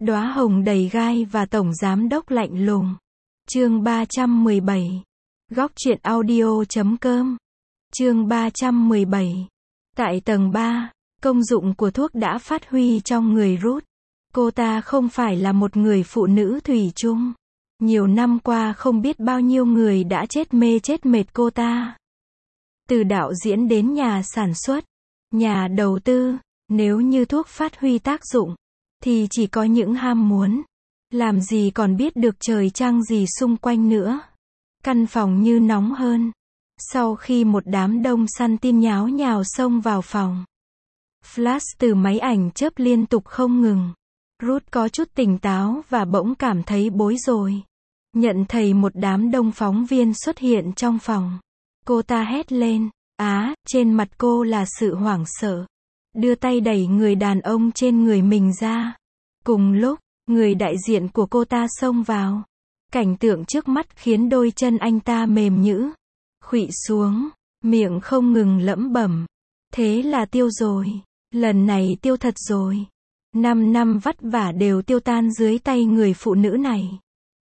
Đóa hồng đầy gai và tổng giám đốc lạnh lùng. Chương 317. Góc truyện audio.com. Chương 317. Tại tầng 3, công dụng của thuốc đã phát huy trong người Ruth. Cô ta không phải là một người phụ nữ thủy chung. Nhiều năm qua không biết bao nhiêu người đã chết mê chết mệt cô ta. Từ đạo diễn đến nhà sản xuất, nhà đầu tư, nếu như thuốc phát huy tác dụng, thì chỉ có những ham muốn. Làm gì còn biết được trời trăng gì xung quanh nữa. Căn phòng như nóng hơn. Sau khi một đám đông săn tin nháo nhào xông vào phòng. Flash từ máy ảnh chớp liên tục không ngừng. Ruth có chút tỉnh táo và bỗng cảm thấy bối rối. Nhận thấy một đám đông phóng viên xuất hiện trong phòng. Cô ta hét lên. Trên mặt cô là sự hoảng sợ. Đưa tay đẩy người đàn ông trên người mình ra. Cùng lúc, người đại diện của cô ta xông vào. Cảnh tượng trước mắt khiến đôi chân anh ta mềm nhũn, khuỵu xuống, miệng không ngừng lẩm bẩm. Thế là tiêu rồi. Lần này tiêu thật rồi. 5 năm vất vả đều tiêu tan dưới tay người phụ nữ này.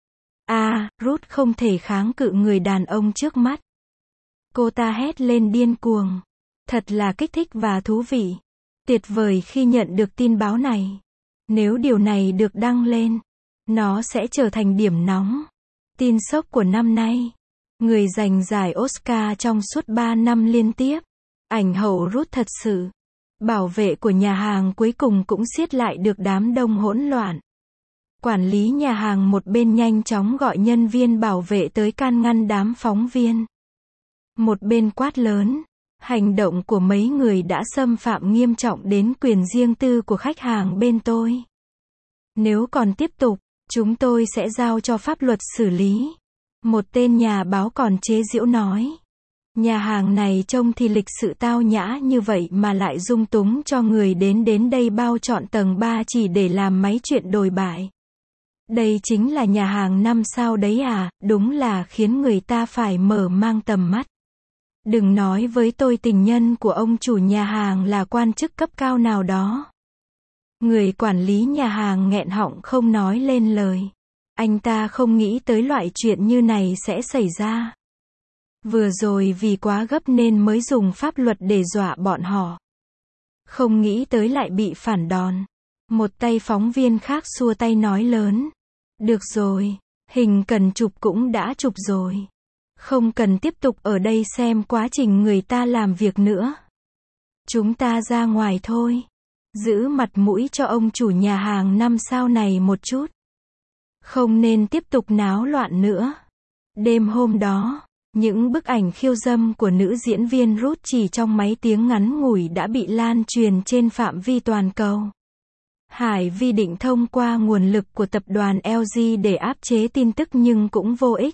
Ruth không thể kháng cự người đàn ông trước mắt. Cô ta hét lên điên cuồng. Thật là kích thích và thú vị. Tuyệt vời khi nhận được tin báo này. Nếu điều này được đăng lên, nó sẽ trở thành điểm nóng. Tin sốc của năm nay. Người giành giải Oscar trong suốt 3 năm liên tiếp. Ảnh hậu Ruth thật sự. Bảo vệ của nhà hàng cuối cùng cũng siết lại được đám đông hỗn loạn. Quản lý nhà hàng một bên nhanh chóng gọi nhân viên bảo vệ tới can ngăn đám phóng viên. Một bên quát lớn. Hành động của mấy người đã xâm phạm nghiêm trọng đến quyền riêng tư của khách hàng bên tôi. Nếu còn tiếp tục, chúng tôi sẽ giao cho pháp luật xử lý. Một tên nhà báo còn chế giễu nói. Nhà hàng này trông thì lịch sự tao nhã như vậy mà lại dung túng cho người đến đây bao trọn tầng 3 chỉ để làm mấy chuyện đồi bại. Đây chính là nhà hàng 5 sao đấy à, đúng là khiến người ta phải mở mang tầm mắt. Đừng nói với tôi tình nhân của ông chủ nhà hàng là quan chức cấp cao nào đó. Người quản lý nhà hàng nghẹn họng không nói lên lời. Anh ta không nghĩ tới loại chuyện như này sẽ xảy ra. Vừa rồi vì quá gấp nên mới dùng pháp luật để dọa bọn họ. Không nghĩ tới lại bị phản đòn. Một tay phóng viên khác xua tay nói lớn. Được rồi, hình cần chụp cũng đã chụp rồi. Không cần tiếp tục ở đây xem quá trình người ta làm việc nữa. Chúng ta ra ngoài thôi. Giữ mặt mũi cho ông chủ nhà hàng 5 sao này một chút. Không nên tiếp tục náo loạn nữa. Đêm hôm đó, những bức ảnh khiêu dâm của nữ diễn viên Ruth chỉ trong mấy tiếng ngắn ngủi đã bị lan truyền trên phạm vi toàn cầu. Hải Vi định thông qua nguồn lực của tập đoàn LG để áp chế tin tức nhưng cũng vô ích.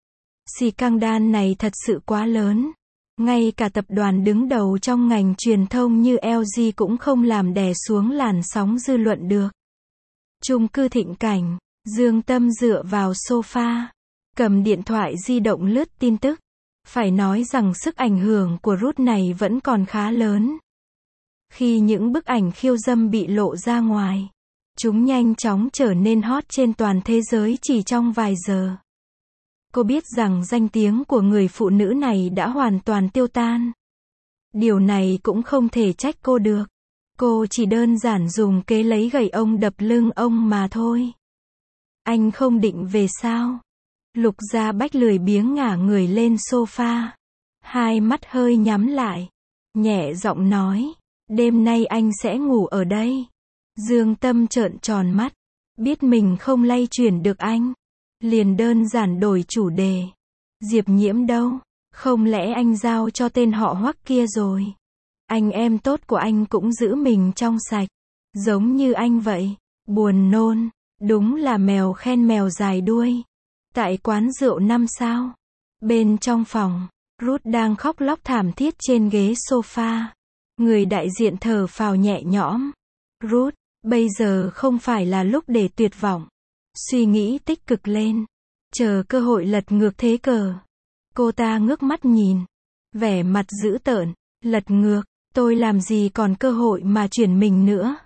Scandal này thật sự quá lớn. Ngay cả tập đoàn đứng đầu trong ngành truyền thông như LG cũng không làm đè xuống làn sóng dư luận được. Chung cư Thịnh Cảnh, Dương Tâm dựa vào sofa, cầm điện thoại di động lướt tin tức. Phải nói rằng sức ảnh hưởng của Ruth này vẫn còn khá lớn. Khi những bức ảnh khiêu dâm bị lộ ra ngoài, chúng nhanh chóng trở nên hot trên toàn thế giới chỉ trong vài giờ. Cô biết rằng danh tiếng của người phụ nữ này đã hoàn toàn tiêu tan. Điều này cũng không thể trách cô được. Cô chỉ đơn giản dùng kế lấy gậy ông đập lưng ông mà thôi. Anh không định về sao? Lục Gia Bách lười biếng ngả người lên sofa. Hai mắt hơi nhắm lại. Nhẹ giọng nói. Đêm nay anh sẽ ngủ ở đây. Dương Tâm trợn tròn mắt. Biết mình không lay chuyển được anh. Liền đơn giản đổi chủ đề. Diệp Nhiễm đâu? Không lẽ anh giao cho tên họ Hoắc kia rồi? Anh em tốt của anh cũng giữ mình trong sạch. Giống như anh vậy. Buồn nôn. Đúng là mèo khen mèo dài đuôi. Tại quán rượu 5 sao. Bên trong phòng, Ruth đang khóc lóc thảm thiết trên ghế sofa. Người đại diện thở phào nhẹ nhõm. Ruth, bây giờ không phải là lúc để tuyệt vọng. Suy nghĩ tích cực lên. Chờ cơ hội lật ngược thế cờ. Cô ta ngước mắt nhìn. Vẻ mặt dữ tợn. Lật ngược, tôi làm gì còn cơ hội mà chuyển mình nữa.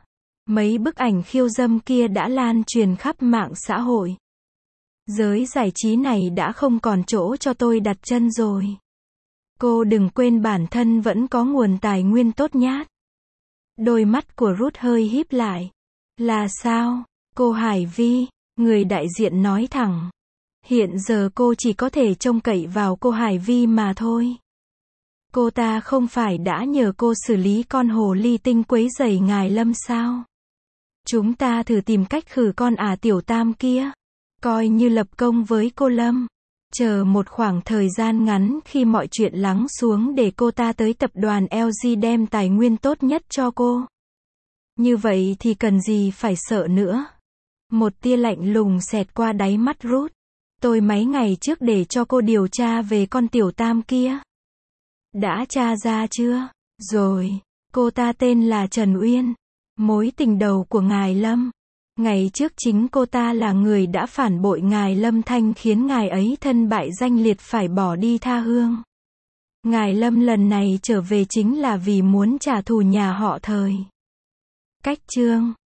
Mấy bức ảnh khiêu dâm kia đã lan truyền khắp mạng xã hội. Giới giải trí này đã không còn chỗ cho tôi đặt chân rồi. Cô đừng quên bản thân vẫn có nguồn tài nguyên tốt nhát. Đôi mắt của Ruth hơi híp lại. Là sao? Cô Hải Vi, người đại diện nói thẳng. Hiện giờ cô chỉ có thể trông cậy vào cô Hải Vi mà thôi. Cô ta không phải đã nhờ cô xử lý con hồ ly tinh quấy rầy ngài Lâm sao? Chúng ta thử tìm cách khử con Tiểu Tam kia. Coi như lập công với cô Lâm. Chờ một khoảng thời gian ngắn khi mọi chuyện lắng xuống để cô ta tới tập đoàn LG đem tài nguyên tốt nhất cho cô. Như vậy thì cần gì phải sợ nữa. Một tia lạnh lùng xẹt qua đáy mắt Ruth. Tôi mấy ngày trước để cho cô điều tra về con Tiểu Tam kia. Đã tra ra chưa? Rồi, cô ta tên là Trần Uyên, mối tình đầu của ngài Lâm. Ngày trước chính cô ta là người đã phản bội ngài Lâm Thanh khiến ngài ấy thân bại danh liệt phải bỏ đi tha hương. Ngài Lâm lần này trở về chính là vì muốn trả thù nhà họ Thời. Cách chương